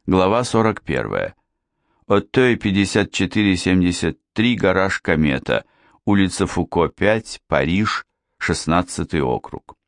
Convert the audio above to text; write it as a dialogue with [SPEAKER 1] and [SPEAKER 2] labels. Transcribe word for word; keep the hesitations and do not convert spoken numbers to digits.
[SPEAKER 1] Глава сорок первая. Оттой пятьдесят четыре семьдесят три, гараж Комета, улица Фуко, пять, Париж, шестнадцатый округ.